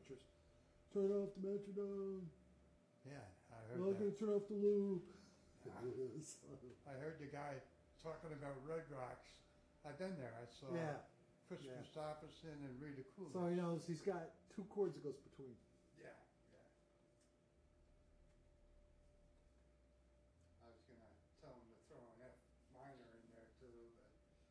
amateurs. Turn off the metronome. Yeah, I I'm heard not going that. to turn off the loop. I heard the guy talking about Red Rocks. I've been there. I saw Yeah. Chris Yeah. Christopherson and Rita Coolidge. So he knows he's got 2 chords that goes between. Yeah, yeah. I was going to tell him to throw an F minor in there too, but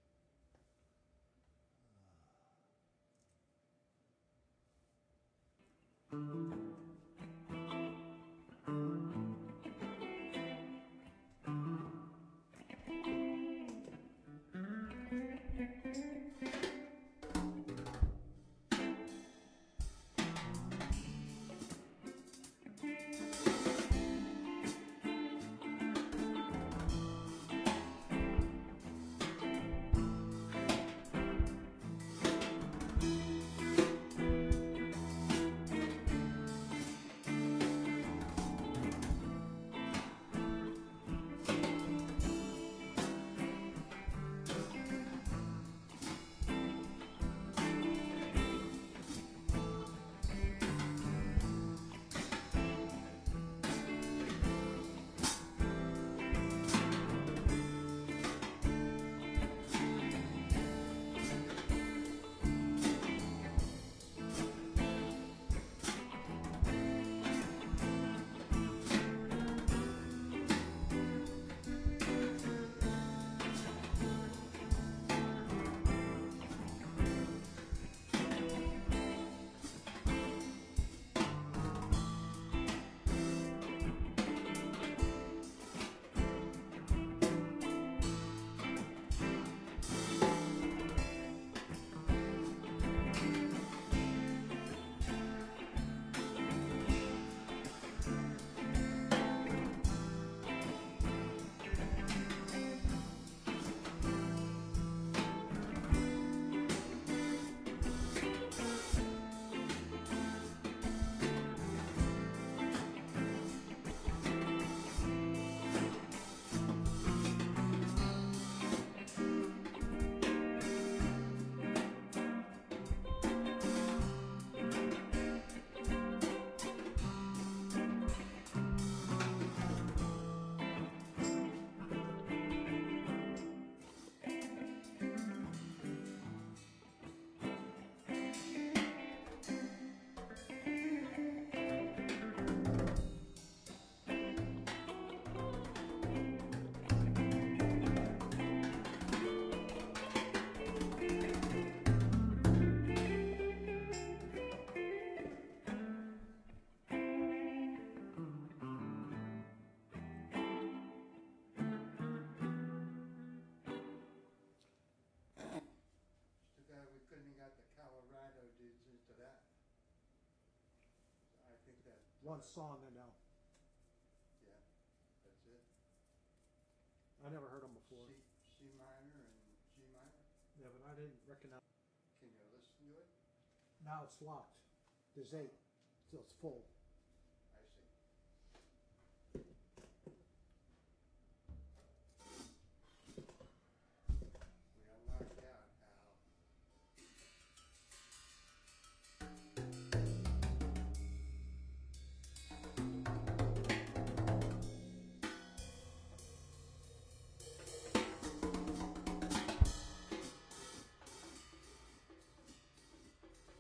too bad we couldn't have got the Colorado dudes into that. I think that. 1 song I know. Yeah, that's it. I never heard them before. C minor and G minor. Yeah, but I didn't recognize. Can you listen to it? Now it's locked. There's 8, so it's full.